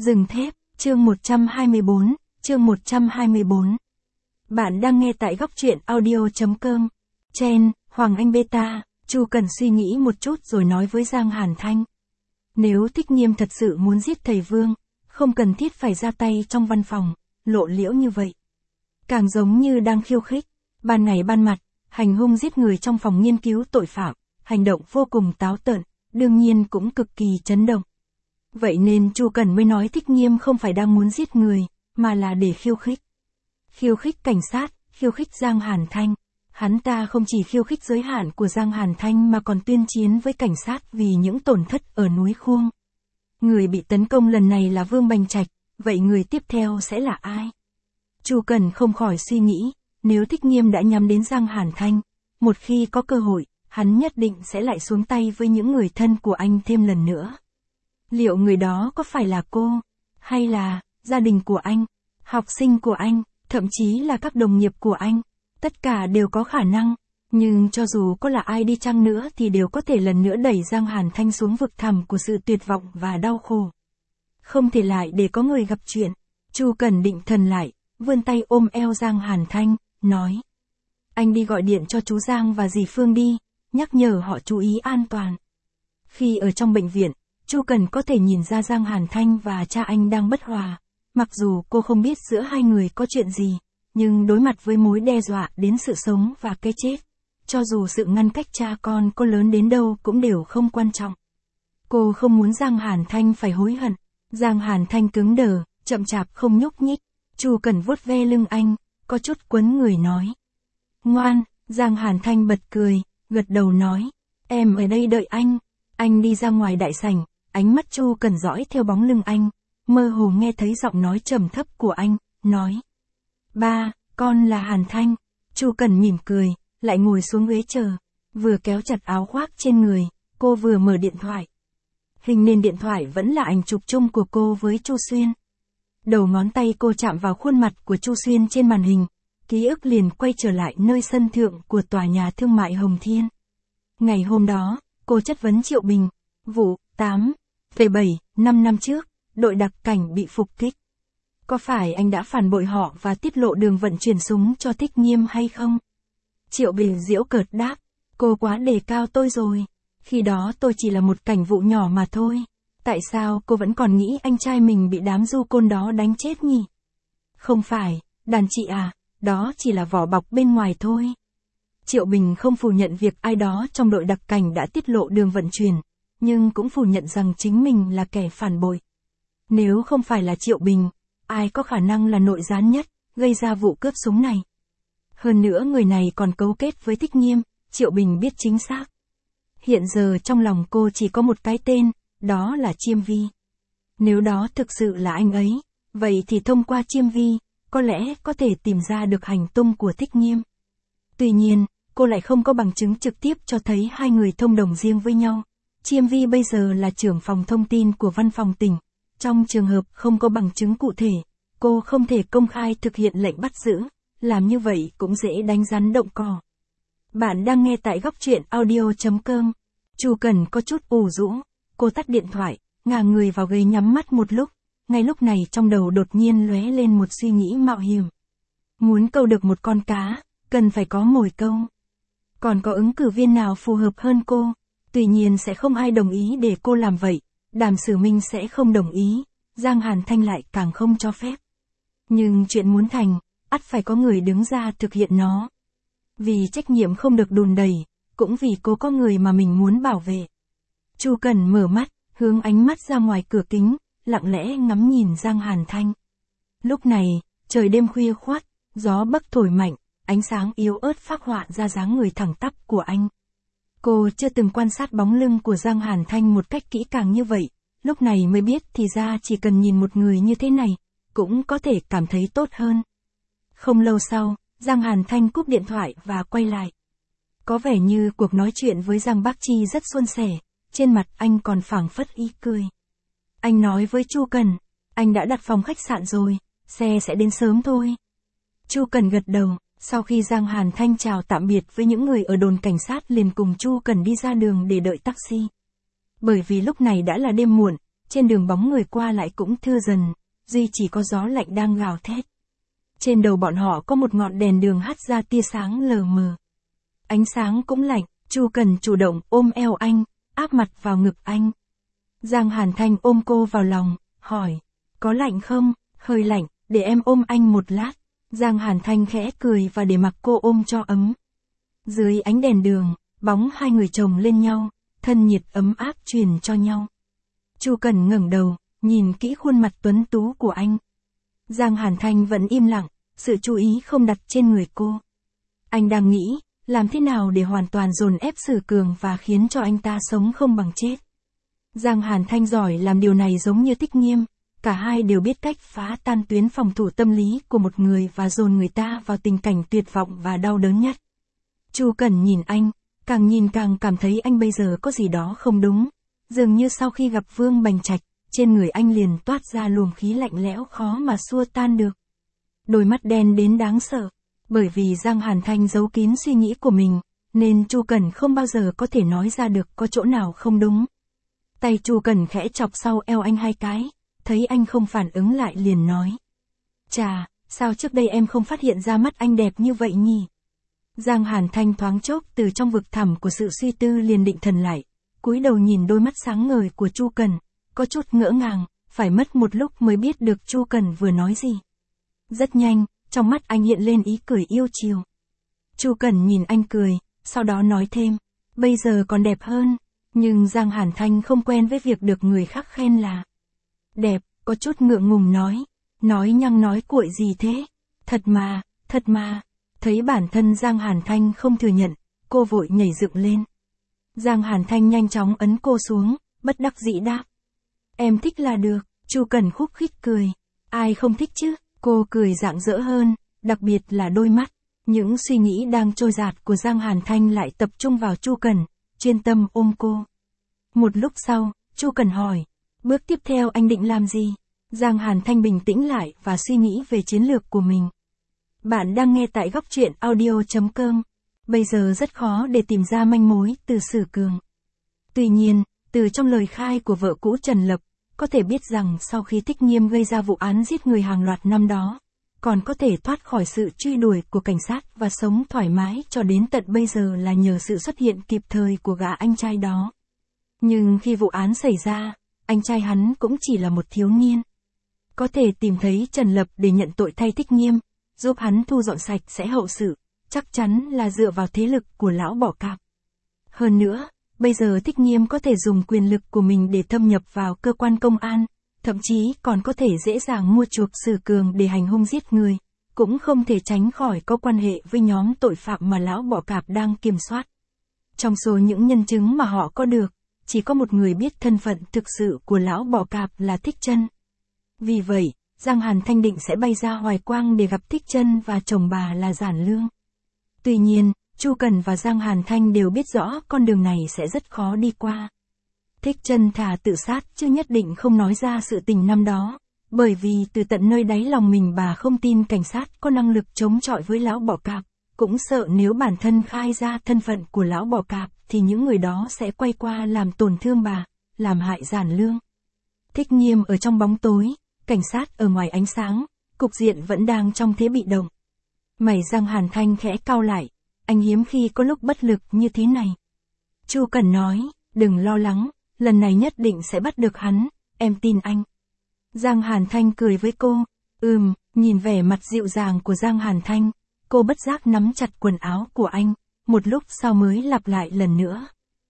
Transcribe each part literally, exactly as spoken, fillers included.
Rừng thép, chương một trăm hai mươi bốn, chương một trăm hai mươi bốn. Bạn đang nghe tại góc truyện audio chấm com. Chen, Hoàng Anh Beta, Chu Cần suy nghĩ một chút rồi nói với Giang Hàn Thanh. Nếu Thích Nghiêm thật sự muốn giết thầy Vương, không cần thiết phải ra tay trong văn phòng, lộ liễu như vậy. Càng giống như đang khiêu khích, ban ngày ban mặt, hành hung giết người trong phòng nghiên cứu tội phạm, hành động vô cùng táo tợn, đương nhiên cũng cực kỳ chấn động. Vậy nên Chu Cần mới nói Thích Nghiêm không phải đang muốn giết người, mà là để khiêu khích. Khiêu khích cảnh sát, khiêu khích Giang Hàn Thanh. Hắn ta không chỉ khiêu khích giới hạn của Giang Hàn Thanh mà còn tuyên chiến với cảnh sát vì những tổn thất ở núi Khuông. Người bị tấn công lần này là Vương Bành Trạch, vậy người tiếp theo sẽ là ai? Chu Cần không khỏi suy nghĩ, nếu Thích Nghiêm đã nhắm đến Giang Hàn Thanh, một khi có cơ hội, hắn nhất định sẽ lại xuống tay với những người thân của anh thêm lần nữa. Liệu người đó có phải là cô, hay là gia đình của anh, học sinh của anh, thậm chí là các đồng nghiệp của anh? Tất cả đều có khả năng, nhưng cho dù có là ai đi chăng nữa thì đều có thể lần nữa đẩy Giang Hàn Thanh xuống vực thẳm của sự tuyệt vọng và đau khổ. Không thể lại để có người gặp chuyện. Chu Cần định thần lại, vươn tay ôm eo Giang Hàn Thanh, nói. Anh đi gọi điện cho chú Giang và dì Phương đi, nhắc nhở họ chú ý an toàn. Khi ở trong bệnh viện, Chu Cần có thể nhìn ra Giang Hàn Thanh và cha anh đang bất hòa. Mặc dù cô không biết giữa hai người có chuyện gì, nhưng đối mặt với mối đe dọa đến sự sống và cái chết, cho dù sự ngăn cách cha con có lớn đến đâu cũng đều không quan trọng. Cô không muốn Giang Hàn Thanh phải hối hận. Giang Hàn Thanh cứng đờ, chậm chạp không nhúc nhích. Chu Cần vuốt ve lưng anh, có chút quấn người nói. Ngoan, Giang Hàn Thanh bật cười, gật đầu nói. Em ở đây đợi anh. Anh đi ra ngoài đại sảnh, ánh mắt Chu Cần dõi theo bóng lưng anh, mơ hồ nghe thấy giọng nói trầm thấp của anh, nói. Ba, con là Hàn Thanh. Chu Cần mỉm cười, lại ngồi xuống ghế chờ, vừa kéo chặt áo khoác trên người, cô vừa mở điện thoại. Hình nền điện thoại vẫn là ảnh chụp chung của cô với Chu Xuyên. Đầu ngón tay cô chạm vào khuôn mặt của Chu Xuyên trên màn hình, ký ức liền quay trở lại nơi sân thượng của tòa nhà thương mại Hồng Thiên. Ngày hôm đó, cô chất vấn Triệu Bình, vụ tám phẩy bảy, năm năm trước, đội đặc cảnh bị phục kích. Có phải anh đã phản bội họ và tiết lộ đường vận chuyển súng cho Thích Nghiêm hay không? Triệu Bình giễu cợt đáp, cô quá đề cao tôi rồi. Khi đó tôi chỉ là một cảnh vụ nhỏ mà thôi. Tại sao cô vẫn còn nghĩ anh trai mình bị đám du côn đó đánh chết nhỉ? Không phải, đàn chị à, đó chỉ là vỏ bọc bên ngoài thôi. Triệu Bình không phủ nhận việc ai đó trong đội đặc cảnh đã tiết lộ đường vận chuyển, nhưng cũng phủ nhận rằng chính mình là kẻ phản bội. Nếu không phải là Triệu Bình, ai có khả năng là nội gián nhất, gây ra vụ cướp súng này? Hơn nữa người này còn cấu kết với Thích Nghiêm, Triệu Bình biết chính xác. Hiện giờ trong lòng cô chỉ có một cái tên, đó là Chiêm Vi. Nếu đó thực sự là anh ấy, vậy thì thông qua Chiêm Vi, có lẽ có thể tìm ra được hành tung của Thích Nghiêm. Tuy nhiên, cô lại không có bằng chứng trực tiếp cho thấy hai người thông đồng riêng với nhau. Chiêm Vi bây giờ là trưởng phòng thông tin của văn phòng tỉnh. Trong trường hợp không có bằng chứng cụ thể, cô không thể công khai thực hiện lệnh bắt giữ, làm như vậy cũng dễ đánh rắn động cỏ. Bạn đang nghe tại góc truyện audio chấm com. Chu Cần có chút ủ rũ, cô tắt điện thoại, ngả người vào ghế nhắm mắt một lúc, ngay lúc này trong đầu đột nhiên lóe lên một suy nghĩ mạo hiểm. Muốn câu được một con cá, cần phải có mồi câu. Còn có ứng cử viên nào phù hợp hơn cô? Tuy nhiên sẽ không ai đồng ý để cô làm vậy. Đàm Sử Minh sẽ không đồng ý, Giang Hàn Thanh lại càng không cho phép. Nhưng chuyện muốn thành, ắt phải có người đứng ra thực hiện nó. Vì trách nhiệm không được đùn đẩy, cũng vì cô có người mà mình muốn bảo vệ. Chu Cần mở mắt, hướng ánh mắt ra ngoài cửa kính, lặng lẽ ngắm nhìn Giang Hàn Thanh. Lúc này, trời đêm khuya khoắt, gió bắc thổi mạnh, ánh sáng yếu ớt phác họa ra dáng người thẳng tắp của anh. Cô chưa từng quan sát bóng lưng của Giang Hàn Thanh một cách kỹ càng như vậy, lúc này mới biết thì ra chỉ cần nhìn một người như thế này, cũng có thể cảm thấy tốt hơn. Không lâu sau, Giang Hàn Thanh cúp điện thoại và quay lại. Có vẻ như cuộc nói chuyện với Giang Bác Chi rất suôn sẻ, trên mặt anh còn phảng phất ý cười. Anh nói với Chu Cần, anh đã đặt phòng khách sạn rồi, xe sẽ đến sớm thôi. Chu Cần gật đầu. Sau khi Giang Hàn Thanh chào tạm biệt với những người ở đồn cảnh sát liền cùng Chu Cần đi ra đường để đợi taxi. Bởi vì lúc này đã là đêm muộn, trên đường bóng người qua lại cũng thưa dần, duy chỉ có gió lạnh đang gào thét. Trên đầu bọn họ có một ngọn đèn đường hắt ra tia sáng lờ mờ. Ánh sáng cũng lạnh, Chu Cần chủ động ôm eo anh, áp mặt vào ngực anh. Giang Hàn Thanh ôm cô vào lòng, hỏi, có lạnh không? Hơi lạnh, để em ôm anh một lát. Giang Hàn Thanh khẽ cười và để mặc cô ôm cho ấm. Dưới ánh đèn đường, bóng hai người chồng lên nhau, thân nhiệt ấm áp truyền cho nhau. Chu Cần ngẩng đầu, nhìn kỹ khuôn mặt tuấn tú của anh. Giang Hàn Thanh vẫn im lặng, sự chú ý không đặt trên người cô. Anh đang nghĩ, làm thế nào để hoàn toàn dồn ép Sử Cường và khiến cho anh ta sống không bằng chết. Giang Hàn Thanh giỏi làm điều này giống như Tích Nghiêm, cả hai đều biết cách phá tan tuyến phòng thủ tâm lý của một người và dồn người ta vào tình cảnh tuyệt vọng và đau đớn nhất. Chu Cần nhìn anh, càng nhìn càng cảm thấy anh bây giờ có gì đó không đúng, dường như sau khi gặp Vương Bành Trạch, trên người anh liền toát ra luồng khí lạnh lẽo khó mà xua tan được. Đôi mắt đen đến đáng sợ, bởi vì Giang Hàn Thanh giấu kín suy nghĩ của mình, nên Chu Cần không bao giờ có thể nói ra được có chỗ nào không đúng. Tay Chu Cần khẽ chọc sau eo anh hai cái, thấy anh không phản ứng lại liền nói. Chà, sao trước đây em không phát hiện ra mắt anh đẹp như vậy nhỉ? Giang Hàn Thanh thoáng chốc từ trong vực thẳm của sự suy tư liền định thần lại, cúi đầu nhìn đôi mắt sáng ngời của Chu Cần, có chút ngỡ ngàng, phải mất một lúc mới biết được Chu Cần vừa nói gì. Rất nhanh, trong mắt anh hiện lên ý cười yêu chiều. Chu Cần nhìn anh cười, sau đó nói thêm, bây giờ còn đẹp hơn, nhưng Giang Hàn Thanh không quen với việc được người khác khen là đẹp, có chút ngượng ngùng nói, nói nhăng nói cuội gì thế, thật mà, thật mà. Thấy bản thân Giang Hàn Thanh không thừa nhận, cô vội nhảy dựng lên. Giang Hàn Thanh nhanh chóng ấn cô xuống, bất đắc dĩ đáp. Em thích là được, Chu Cần khúc khích cười. Ai không thích chứ, cô cười rạng rỡ hơn, đặc biệt là đôi mắt. Những suy nghĩ đang trôi dạt của Giang Hàn Thanh lại tập trung vào Chu Cần, chuyên tâm ôm cô. Một lúc sau, Chu Cần hỏi, bước tiếp theo anh định làm gì? Giang Hàn Thanh bình tĩnh lại và suy nghĩ về chiến lược của mình. Bạn đang nghe tại góc truyện audio chấm com. Bây giờ rất khó để tìm ra manh mối từ Sử Cường. Tuy nhiên, từ trong lời khai của vợ cũ Trần Lập, có thể biết rằng sau khi Tích Nghiêm gây ra vụ án giết người hàng loạt năm đó, còn có thể thoát khỏi sự truy đuổi của cảnh sát và sống thoải mái cho đến tận bây giờ là nhờ sự xuất hiện kịp thời của gã anh trai đó. Nhưng khi vụ án xảy ra, anh trai hắn cũng chỉ là một thiếu niên. Có thể tìm thấy Trần Lập để nhận tội thay Tích Nghiêm, giúp hắn thu dọn sạch sẽ hậu sự, chắc chắn là dựa vào thế lực của lão bỏ cạp. Hơn nữa, bây giờ Tích Nghiêm có thể dùng quyền lực của mình để thâm nhập vào cơ quan công an, thậm chí còn có thể dễ dàng mua chuộc Sử Cường để hành hung giết người, cũng không thể tránh khỏi có quan hệ với nhóm tội phạm mà lão bỏ cạp đang kiểm soát. Trong số những nhân chứng mà họ có được, chỉ có một người biết thân phận thực sự của lão bỏ cạp là Thích Trân. Vì vậy, Giang Hàn Thanh định sẽ bay ra Hoài Quang để gặp Thích Trân và chồng bà là Giản Lương. Tuy nhiên, Chu Cần và Giang Hàn Thanh đều biết rõ con đường này sẽ rất khó đi qua. Thích Trân thà tự sát chứ nhất định không nói ra sự tình năm đó, bởi vì từ tận nơi đáy lòng mình bà không tin cảnh sát có năng lực chống chọi với lão bỏ cạp, cũng sợ nếu bản thân khai ra thân phận của lão bỏ cạp thì những người đó sẽ quay qua làm tổn thương bà, làm hại Giản Lương. Thích Nghiêm ở trong bóng tối, cảnh sát ở ngoài ánh sáng, cục diện vẫn đang trong thế bị động. Mày Giang Hàn Thanh khẽ cau lại, anh hiếm khi có lúc bất lực như thế này. Chu Cần nói, đừng lo lắng, lần này nhất định sẽ bắt được hắn, em tin anh. Giang Hàn Thanh cười với cô, ừm, nhìn vẻ mặt dịu dàng của Giang Hàn Thanh, cô bất giác nắm chặt quần áo của anh, một lúc sau mới lặp lại lần nữa.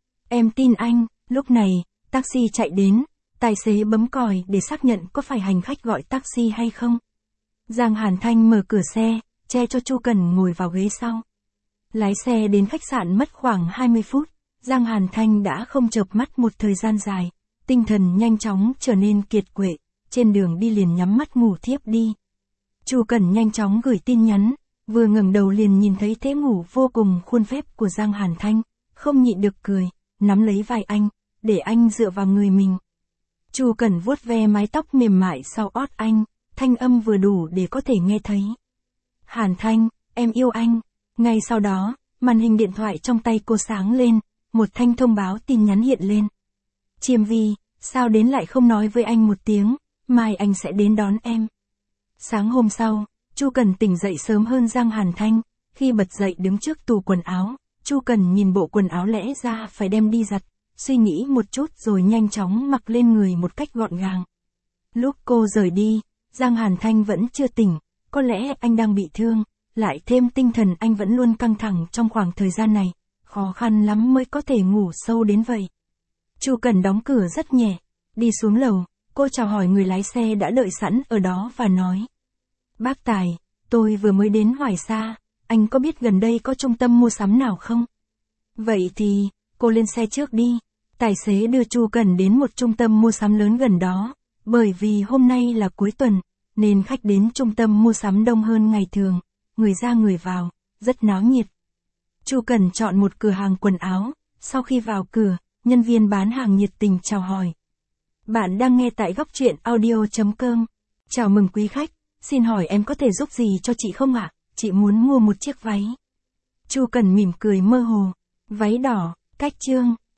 Em tin anh. Lúc này, taxi chạy đến, tài xế bấm còi để xác nhận có phải hành khách gọi taxi hay không. Giang Hàn Thanh mở cửa xe, che cho Chu Cần ngồi vào ghế sau. Lái xe đến khách sạn mất khoảng hai mươi phút, Giang Hàn Thanh đã không chợp mắt một thời gian dài, tinh thần nhanh chóng trở nên kiệt quệ, trên đường đi liền nhắm mắt ngủ thiếp đi. Chu Cần nhanh chóng gửi tin nhắn, vừa ngẩng đầu liền nhìn thấy thế ngủ vô cùng khuôn phép của Giang Hàn Thanh, không nhịn được cười, nắm lấy vai anh, để anh dựa vào người mình. Chu Cần vuốt ve mái tóc mềm mại sau ót anh, thanh âm vừa đủ để có thể nghe thấy. Hàn Thanh, em yêu anh. Ngay sau đó, màn hình điện thoại trong tay cô sáng lên, một thanh thông báo tin nhắn hiện lên. Chiêm Vi, Sao đến lại không nói với anh một tiếng, mai anh sẽ đến đón em. Sáng hôm sau, Chu Cần tỉnh dậy sớm hơn Giang Hàn Thanh, khi bật dậy đứng trước tủ quần áo, Chu Cần nhìn bộ quần áo lẽ ra phải đem đi giặt, suy nghĩ một chút rồi nhanh chóng mặc lên người một cách gọn gàng. Lúc cô rời đi, Giang Hàn Thanh vẫn chưa tỉnh, có lẽ anh đang bị thương, lại thêm tinh thần anh vẫn luôn căng thẳng trong khoảng thời gian này, khó khăn lắm mới có thể ngủ sâu đến vậy. Chu Cần đóng cửa rất nhẹ, đi xuống lầu, cô chào hỏi người lái xe đã đợi sẵn ở đó và nói. Bác Tài, tôi vừa mới đến Hoài Sa, anh có biết gần đây có trung tâm mua sắm nào không? Vậy thì, cô lên xe trước đi. Tài xế đưa Chu Cần đến một trung tâm mua sắm lớn gần đó, bởi vì hôm nay là cuối tuần, nên khách đến trung tâm mua sắm đông hơn ngày thường, người ra người vào, rất náo nhiệt. Chu Cần chọn một cửa hàng quần áo, sau khi vào cửa, nhân viên bán hàng nhiệt tình chào hỏi. Bạn đang nghe tại góc truyện audio chấm com. Chào mừng quý khách, xin hỏi em có thể giúp gì cho chị không ạ? Chị muốn mua một chiếc váy. Chu Cần mỉm cười mơ hồ. Váy đỏ, cách chương.